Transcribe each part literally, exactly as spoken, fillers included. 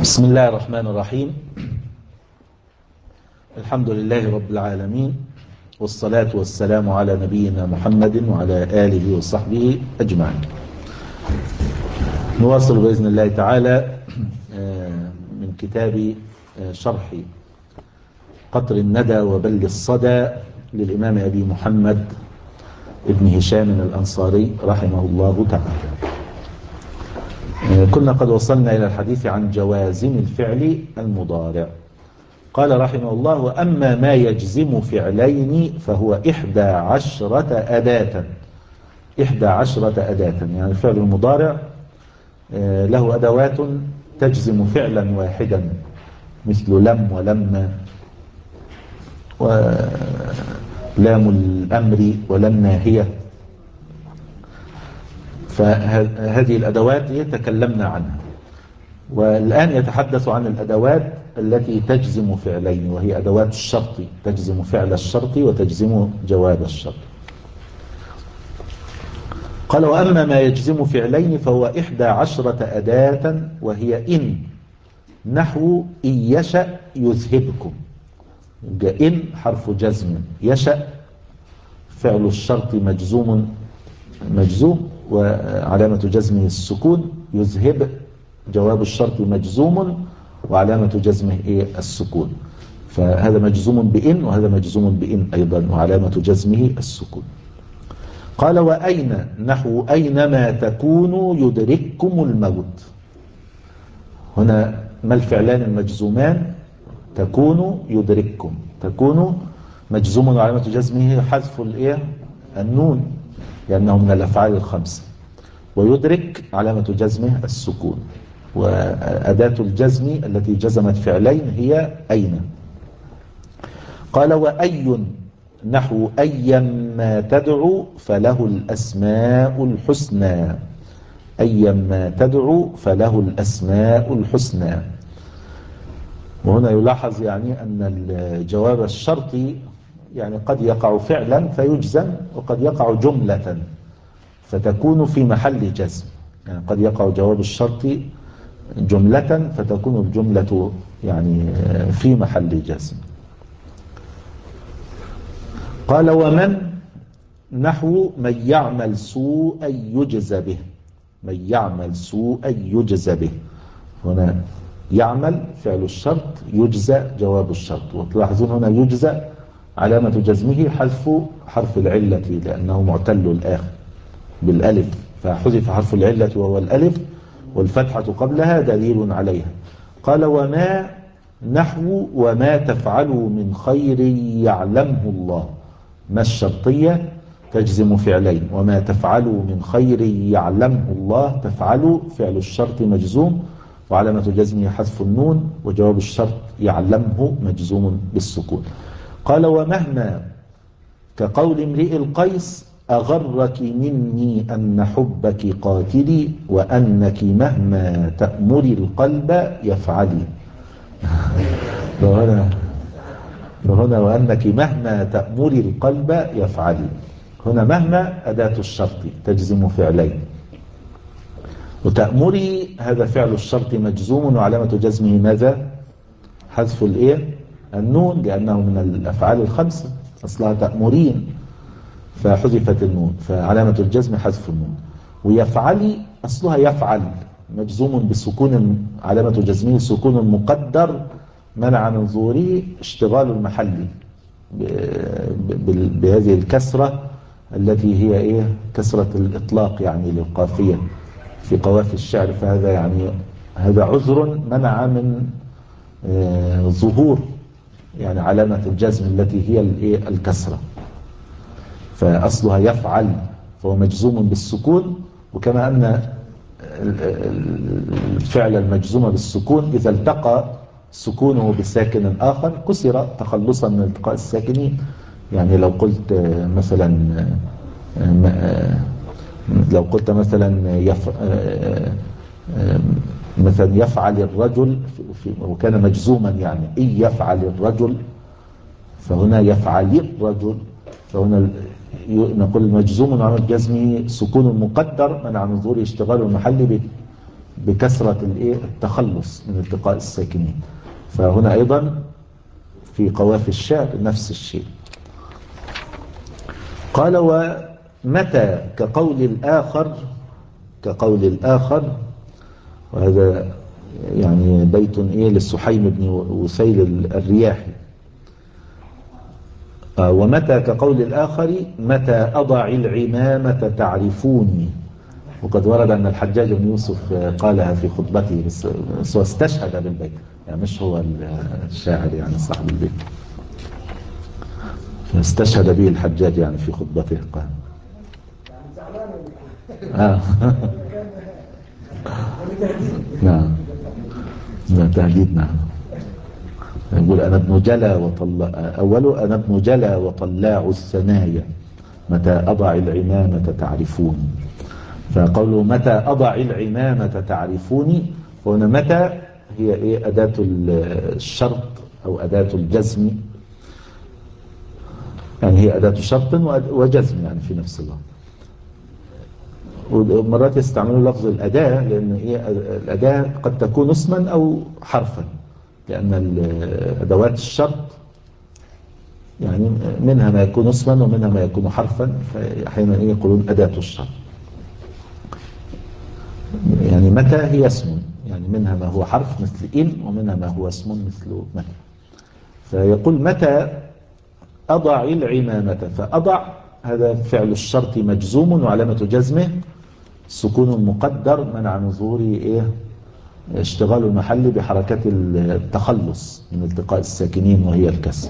بسم الله الرحمن الرحيم. الحمد لله رب العالمين، والصلاة والسلام على نبينا محمد وعلى آله وصحبه أجمعين. نواصل بإذن الله تعالى من كتاب شرح قطر الندى وبل الصدى للإمام أبي محمد ابن هشام الأنصاري رحمه الله تعالى. كنا قد وصلنا إلى الحديث عن جوازم الفعل المضارع. قال رحمه الله: وأما ما يجزم فعلين فهو إحدى عشرة أداة. إحدى عشرة أداة، يعني الفعل المضارع له أدوات تجزم فعلا واحدا، مثل لم ولما ولام الأمر ولم ناهية. فهذه الأدوات تكلمنا عنها، والآن يتحدث عن الأدوات التي تجزم فعلين، وهي أدوات الشرط، تجزم فعل الشرط وتجزم جواب الشرط. قال: وأما ما يجزم فعلين فهو إحدى عشرة أداة، وهي إن، نحو إن يشأ يذهبكم. إن حرف جزم، يشأ فعل الشرط مجزوم مجزوم وعلامة جزمه السكون، يذهب جواب الشرط مجزوم وعلامة جزمه إيه؟ السكون. فهذا مجزوم بإن وهذا مجزوم بإن أيضا وعلامة جزمه السكون. قال: وأين، نحو أينما تكونوا يدرككم الموت. هنا ما الفعلان المجزومان؟ تكونوا يدرككم. تكونوا مجزوم وعلامة جزمه حذف الإيه؟ النون، لأنه من الأفعال الخمسة. ويدرك علامة جزمه السكون. وأداة الجزم التي جزمت فعلين هي أين. قال: وأي، نحو أيما تدعو فله الأسماء الحسنى. أيما تدعو فله الأسماء الحسنى. وهنا يلاحظ يعني أن الجواب الشرطي يعني قد يقع فعلا فيجزم، وقد يقع جملة فتكون في محل جزم. يعني قد يقع جواب الشرط جملة فتكون الجملة يعني في محل جزم. قال: ومن، نحو من يعمل سوءا يجزى به. من يعمل سوءا يجزى به. هنا يعمل فعل الشرط، يجزى جواب الشرط. وتلاحظون هنا يجزى علامة جزمه حذف حرف العلة، لأنه معتل الآخر بالألف، فحذف حرف العلة وهو الألف، والفتحة قبلها دليل عليها. قال: وما، نحو وما تفعلوا من خير يعلمه الله. ما الشرطية تجزم فعلين. وما تفعلوا من خير يعلمه الله، تفعلوا فعل الشرط مجزوم وعلامة جزمه حذف النون، وجواب الشرط يعلمه مجزوم بالسكون. قال: ومهما، كقول امرئ القيس أغرك مني أن حبك قاتلي وأنك مهما تأمري القلب يفعلي. وهنا وهنا وأنك مهما تأمري القلب يفعلي. هنا مهما أداة الشرط تجزم فعلين، وتأمري هذا فعل الشرط مجزوم وعلامة جزمه ماذا؟ حذف الإيه؟ النون، لأنه من الأفعال الخمسة، أصلها تأمرين فحذفت النون، فعلامة الجزم حذف النون. ويفعلي أصلها يفعل مجزوم بسكون، علامة جزمه سكون مقدر منع من ظهوره اشتغال المحل بهذه الكسرة التي هي إيه؟ كسرة الإطلاق يعني للقافية في قوافي الشعر. فهذا يعني هذا عذر منع من ظهور يعني علامة الجزم التي هي الإيه؟ الكسرة. فأصلها يفعل فهو مجزوم بالسكون. وكما أن الفعل المجزوم بالسكون إذا التقى سكونه بساكن آخر كسر تخلصا من التقاء الساكنين. يعني لو قلت مثلا لو قلت مثلا يف مثلا يفعل الرجل وكان مجزوما، يعني إن يفعل الرجل، فهنا يفعل الرجل، فهنا نقول مجزوم وعلامة جزمه سكون مقدر منع من ظهور اشتغال المحل بكثرة الايه التخلص من التقاء الساكنين. فهنا أيضا في قوافي الشعر نفس الشيء. قال ومتى كقول الآخر، كقول الآخر، وهذا يعني بيت إيه للسحيم بن وسيل الرياحي. ومتى كقول الآخر متى أضع العمامة تعرفوني. وقد ورد أن الحجاج بن يوسف قالها في خطبته، بس هو استشهد بالبيت، يعني مش هو الشاعر يعني صاحب البيت، استشهد به الحجاج يعني في خطبته قال آه. نعم لا تهديد. نعم يقول أنا ابن جلا وطلع أول أنا ابن جلا وطلاع الثنايا متى أضع العمامة تعرفوني. فقوله متى أضع العمامة تعرفوني، هنا متى هي إيه أداة الشرط أو أداة الجزم، يعني هي أداة شرط وجزم يعني في نفس الوقت. ومرات يستعملوا لفظ الأداة لأن هي الأداة قد تكون اسما أو حرفا، لأن أدوات الشرط يعني منها ما يكون اسما ومنها ما يكون حرفا، فأحيانا يقولون أداة الشرط. يعني متى هي اسم، يعني منها ما هو حرف مثل إن، ومنها ما هو اسم مثل متى. فيقول متى أضع العمامة، فأضع هذا فعل الشرط مجزوم وعلامة جزمه سكون مقدر منع من ظهور إيه اشتغال المحل بحركة التخلص من التقاء الساكنين وهي الكسر.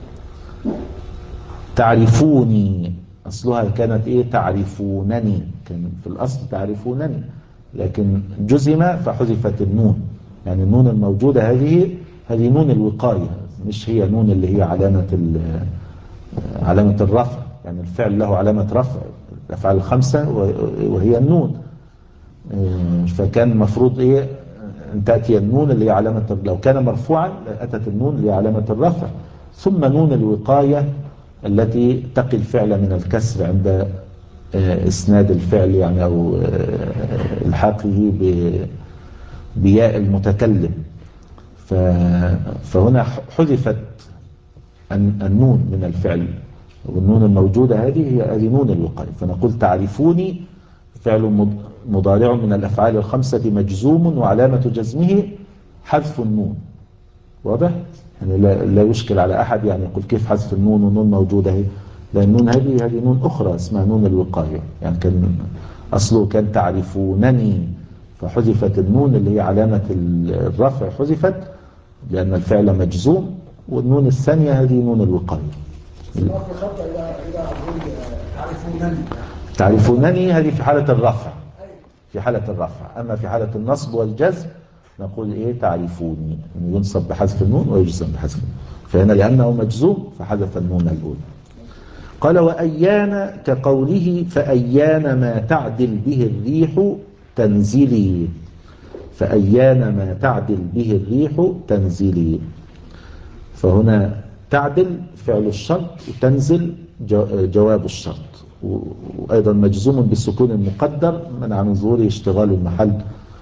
تعرفوني أصلها كانت إيه تعرفونني، كان في الأصل تعرفونني، لكن جزم فحذفت النون، يعني النون الموجودة هذه هذه نون الوقاية، مش هي نون اللي هي علامة علامة الرفع، يعني الفعل له علامة رفع الأفعال الخمسة وهي النون. فكان المفروض إيه أن تأتي النون اللي هي علامة، لو كان مرفوعا أتت النون اللي هي علامة الرفع، ثم نون الوقاية التي تقي الفعل من الكسر عند اسناد الفعل يعني أو الحاقه بياء المتكلم. فهنا حذفت النون من الفعل، والنون الموجودة هذه هي هذه نون الوقاية. فنقول تعرفوني فعل مضارع من الأفعال الخمسة مجزوم وعلامة جزمه حذف النون. واضح؟ يعني لا, لا يشكل على أحد يعني يقول كيف حذف النون والنون موجودة هي، لأن النون هذه هذه نون أخرى اسمها نون الوقاية، يعني كان أصله كان تعرفونني فحذفت النون اللي هي علامة الرفع حذفت لأن الفعل مجزوم، والنون الثانية هذه نون الوقاية. تعرفونني هذه في حالة الرفع، في حالة الرفع. أما في حالة النصب والجزم نقول إيه تعرفوني، ينصب بحذف النون ويجزم بحذف النون. فهنا لأنه مجزوم فحذف النون الأولى. قال وأيان كقوله فأيان ما تعدل به الريح تنزلي، فأيان ما تعدل به الريح تنزلي. فهنا تعدل فعل الشرط وتنزل جواب الشرط، وأيضا مجزوم بالسكون المقدر منع من ظهوره اشتغال المحل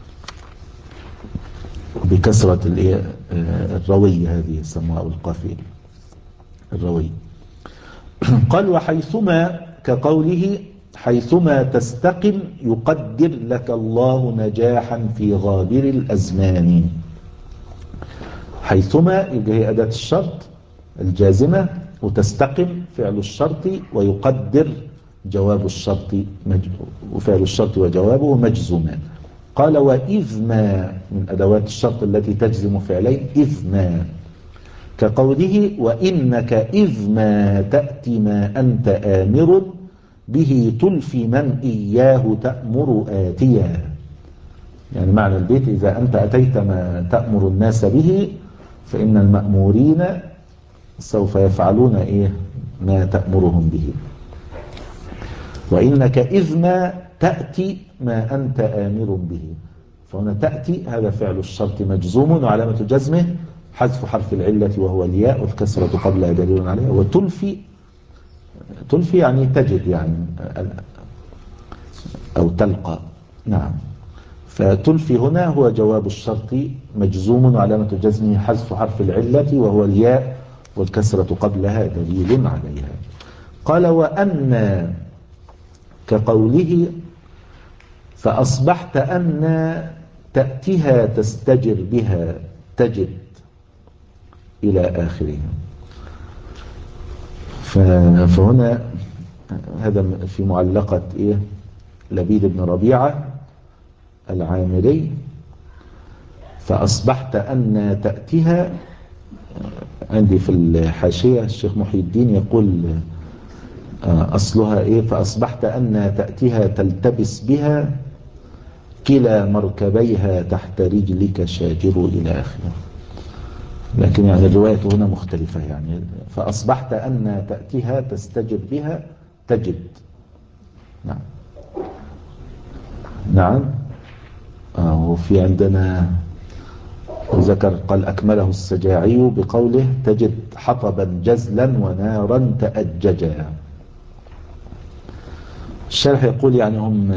بكسرة الروية هذه يسموها القافية الروية. قال وحيثما كقوله حيثما تستقم يقدر لك الله نجاحا في غابر الأزمان. حيثما يبقى هي أداة الشرط الجازمة، وتستقم فعل الشرط، ويقدر جواب الشرط، وفعل الشرط وجوابه مجزومان. قال وإذ ما من أدوات الشرط التي تجزم فعلين، إذ ما كقوله وإنك إذ ما تأتي ما أنت آمر به تلفي من إياه تأمر آتيا. يعني معنى البيت إذا أنت أتيت ما تأمر الناس به فإن المأمورين سوف يفعلون إيه ما تأمرهم به. وإنك إذ ما تأتي ما أنت آمر به، فهنا تأتي هذا فعل الشرط مجزوم وعلامة جزمه حذف حرف العلة وهو الياء والكسرة قبلها دليل عليها. وتلفي تلفي يعني تجد يعني أو تلقى. نعم. فتلفي هنا هو جواب الشرط مجزوم وعلامة جزمه حذف حرف العلة وهو الياء والكسرة قبلها دليل عليها. قال وأن كقوله فأصبحت أن تأتيها تستجر بها تجد إلى آخره. فهنا هذا في معلقة إيه لبيد بن ربيعة العامري. فأصبحت أن تأتيها، عندي في الحاشية الشيخ محي الدين يقول أصلها إيه فأصبحت أن تأتيها تلتبس بها كلا مركبيها تحت رجلك شاجر إلى آخره. لكن يعني الرواية هنا مختلفة، يعني فأصبحت أن تأتيها تستجر بها تجد. نعم نعم آه وفي عندنا وذكر قال أكمله السجاعي بقوله تجد حطبا جزلا ونارا تأججا. الشرح يقول يعني هم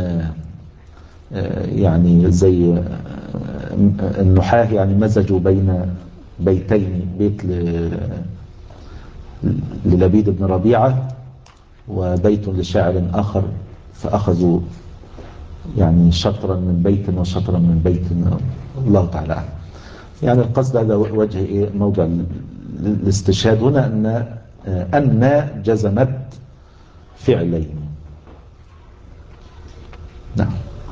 يعني زي النحاة يعني مزجوا بين بيتين، بيت للبيد بن ربيعة وبيت لشاعر آخر، فأخذوا يعني شطرا من بيت وشطرا من بيت، الله تعالى أعلم. يعني القصد هذا وجه إيه موضع الاستشهاد هنا أن أن جزمت فعلين. نعم.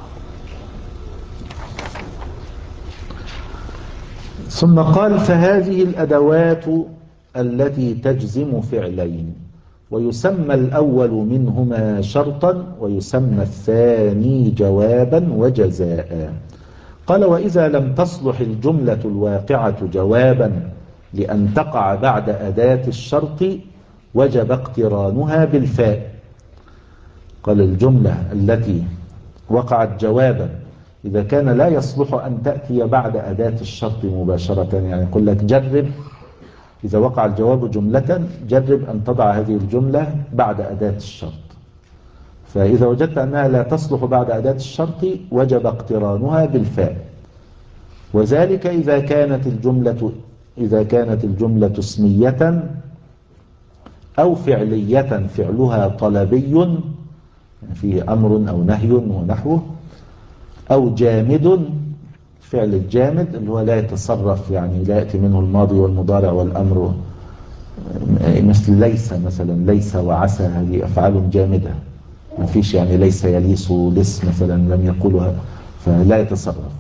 ثم قال فهذه الأدوات التي تجزم فعلين، ويسمى الأول منهما شرطا ويسمى الثاني جوابا وجزاء. قال وإذا لم تصلح الجملة الواقعة جوابا لأن تقع بعد أداة الشرط وجب اقترانها بالفاء. قال الجملة التي وقعت جوابا إذا كان لا يصلح أن تأتي بعد أداة الشرط مباشرة، يعني يقول لك جرب إذا وقع الجواب جملة جرب أن تضع هذه الجملة بعد أداة الشرط، فإذا وجدت أنها لا تصلح بعد أداة الشرط وجب اقترانها بالفاء. وذلك إذا كانت الجملة إذا كانت الجملة اسمية أو فعلية فعلها طلبي فيه أمر أو نهي ونحوه، أو جامد فعل الجامد اللي هو لا يتصرف، يعني لا يأتي منه الماضي والمضارع والأمر، مثل ليس مثلا، ليس وعسى هذه أفعال جامدة ما فيش، يعني ليس يليس لس مثلا لم يقولها فلا يتصرف.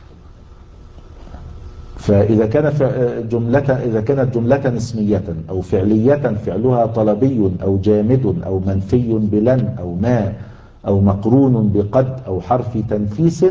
فإذا كان جملة إذا كانت جملة اسمية أو فعلية فعلها طلبي أو جامد أو منفي بلن أو ما أو مقرون بقد أو حرف تنفيس،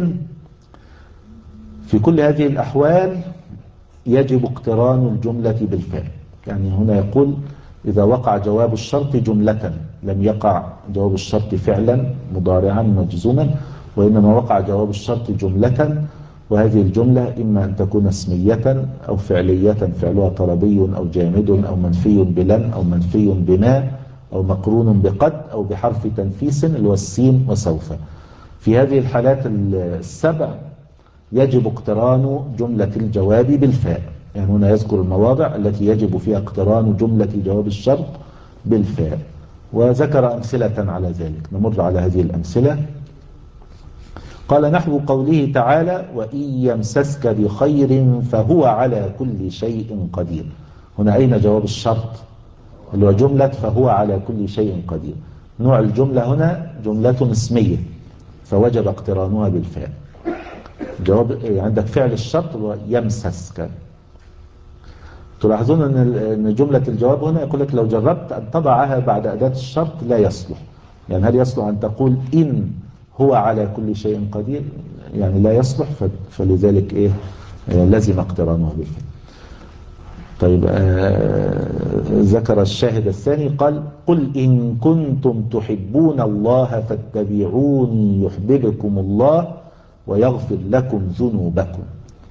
في كل هذه الأحوال يجب اقتران الجملة بالفعل. يعني هنا يقول إذا وقع جواب الشرط جملة، لم يقع جواب الشرط فعلا مضارعا مجزوما، وإنما وقع جواب الشرط جملة، وهذه الجملة إما أن تكون اسمية أو فعلية فعلها طلبي أو جامد أو منفي بلن أو منفي بما أو مقرون بقد أو بحرف تنفيس اللي هو السين وسوف. في هذه الحالات السبع يجب اقتران جملة الجواب بالفاء. يعني هنا يذكر المواضع التي يجب فيها اقتران جملة جواب الشرط بالفاء، وذكر أمثلة على ذلك، نمر على هذه الأمثلة. قال نحو قوله تعالى وإن يمسسك بخير فهو على كل شيء قدير. هنا أين جواب الشرط اللي هو جملة فهو على كل شيء قدير؟ نوع الجملة هنا جملة اسمية فوجب اقترانها بالفاء. جواب عندك فعل الشرط هو يمسسك. تلاحظون أن جملة الجواب هنا يقول لك لو جربت أن تضعها بعد أداة الشرط لا يصلح. يعني هل يصلح أن تقول إن هو على كل شيء قدير؟ يعني لا يصلح، فلذلك إيه لازم اقترانه بالفعل. طيب آه ذكر الشاهد الثاني قال قل إن كنتم تحبون الله فاتبعوني يحببكم الله ويغفر لكم ذنوبكم.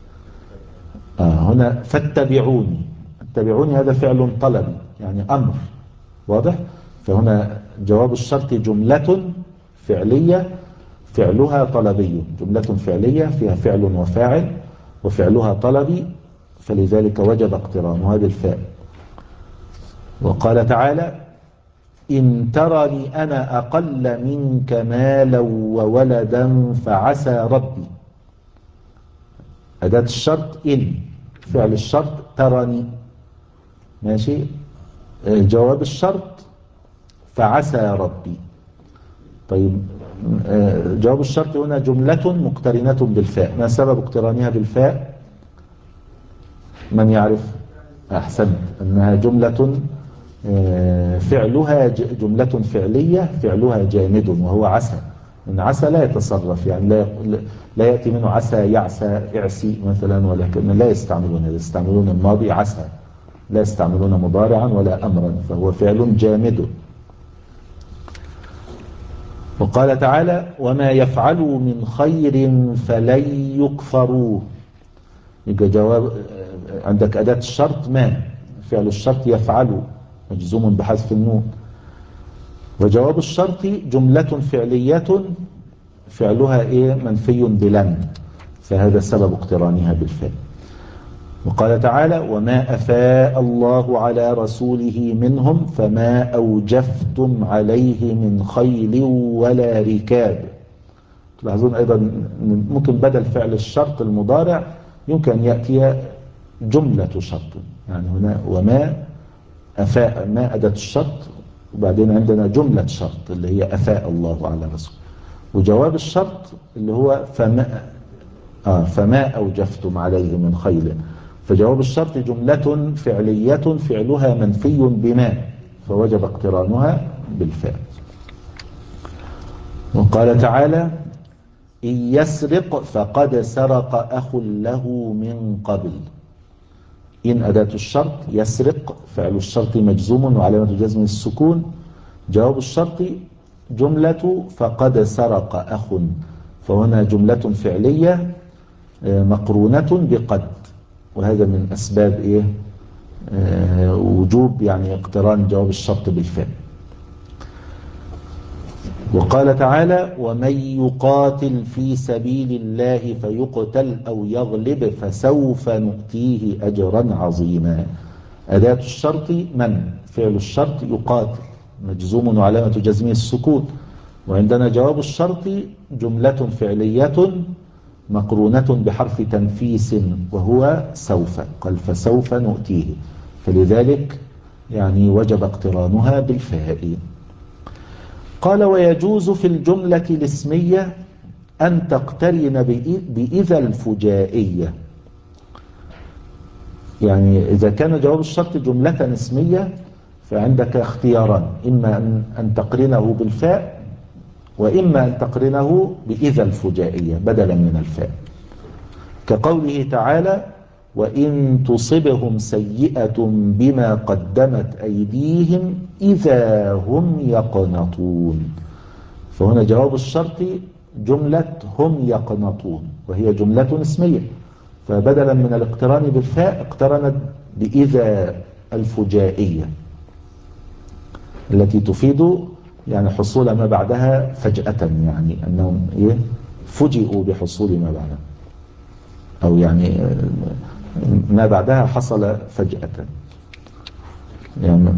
آه هنا فاتبعوني، اتبعوني هذا فعل طلبي يعني أمر واضح. فهنا جواب الشرط جملة فعلية فعلها طلبي، جملة فعلية فيها فعل وفاعل وفعلها طلبي، فلذلك وجب اقترانها بالفاء. وقال تعالى إن ترني أنا أقل منك مالا وولدا فعسى ربي. أداة الشرط إن، فعل الشرط ترني، ماشي. جواب الشرط فعسى ربي. طيب جواب الشرط هنا جملة مقترنة بالفاء، ما سبب اقترانها بالفاء؟ من يعرف؟ أحسنت، أنها جملة فعلها جملة فعلية فعلها جامد وهو عسى. إن عسى لا يتصرف، يعني لا لا يأتي منه عسى يعسى اعسي مثلا، ولكن لا يستعملون يستعملون الماضي عسى، لا يستعملون مضارعا ولا أمرا، فهو فعل جامد. وقال تعالى وما يفعلوا من خير فلن يكفروه. يبقى جواب عندك أداة الشرط ما، فعل الشرط يفعل مجزوم بحذف النون، وجواب الشرط جملة فعلية فعلها إيه؟ منفي بلن، فهذا سبب اقترانها بالفاء. وقال تعالى وما أفاء الله على رسوله منهم فما أوجفتم عليه من خيل ولا ركاب. تلاحظون أيضا ممكن بدل فعل الشرط المضارع يمكن أن يأتي جملة شرط، يعني هنا وما أفاء، ما أداة الشرط، وبعدين عندنا جملة شرط اللي هي أفاء الله على رسوله، وجواب الشرط اللي هو فما, آه فما أوجفتم عليه من خيل. فجواب الشرط جملة فعلية فعلها منفي بما، فوجب اقترانها بالفاء. وقال تعالى إن يسرق فقد سرق أخ له من قبل. إن أداة الشرط، يسرق فعل الشرط مجزوم وعلامة جزم السكون، جواب الشرط جملة فقد سرق أخ، فهنا جملة فعلية مقرونة بقد، وهذا من أسباب إيه؟ آه وجوب يعني اقتران جواب الشرط بالفعل. وقال تعالى ومن يقاتل في سبيل الله فيقتل أو يغلب فسوف نؤتيه أجرا عظيما. أداة الشرط من، فعل الشرط يقاتل مجزوم وعلامة جزمه السكون، وعندنا جواب الشرط جملة فعلية مقرونة بحرف تنفيس وهو سوف، قال فسوف نؤتيه، فلذلك يعني وجب اقترانها بالفاء. قال ويجوز في الجملة الاسمية أن تقترن بإذا الفجائية. يعني إذا كان جواب الشرط جملة اسمية فعندك اختياران، إما أن تقرنه بالفاء وإما أن تقرنه بإذا الفجائية بدلا من الفاء، كقوله تعالى وإن تصبهم سيئة بما قدمت أيديهم إذا هم يقنطون. فهنا جواب الشرط جملة هم يقنطون وهي جملة اسمية، فبدلا من الاقتران بالفاء اقترنت بإذا الفجائية التي تفيد يعني حصول ما بعدها فجأة، يعني أنهم إيه؟ فجئوا بحصول ما بعدها، أو يعني ما بعدها حصل فجأة. يعني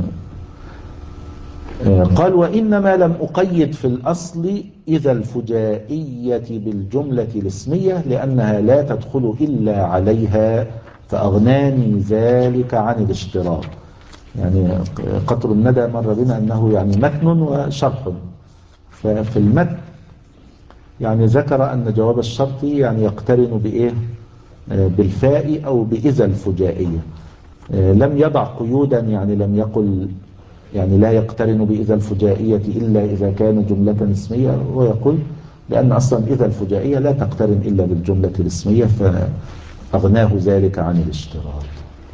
قال وإنما لم أقيد في الأصل إذا الفجائية بالجملة الاسمية لأنها لا تدخل إلا عليها فأغناني ذلك عن الاشتراط. يعني قطر الندى مر بنا أنه يعني متن وشرح، ففي المتن يعني ذكر أن جواب الشرط يعني يقترن بإيه؟ بالفاء أو بإذا الفجائية، لم يضع قيودا، يعني لم يقل يعني لا يقترن بإذا الفجائية إلا إذا كان جملة اسمية، ويقول لأن أصلا إذا الفجائية لا تقترن إلا بالجملة الاسمية فأغناه ذلك عن الاشتراط.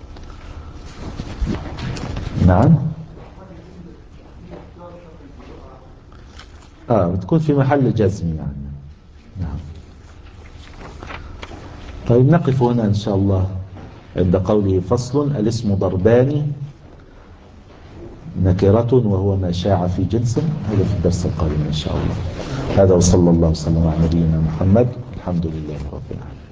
نعم آه بتكون في محل جزم يعني. نعم. طيب نقف هنا إن شاء الله عند قوله فصل الاسم ضربان نكرة وهو ما شاع في جنس. هذا في الدرس القادم إن شاء الله. هذا وصلى الله وسلم على نبينا محمد. الحمد لله رب العالمين.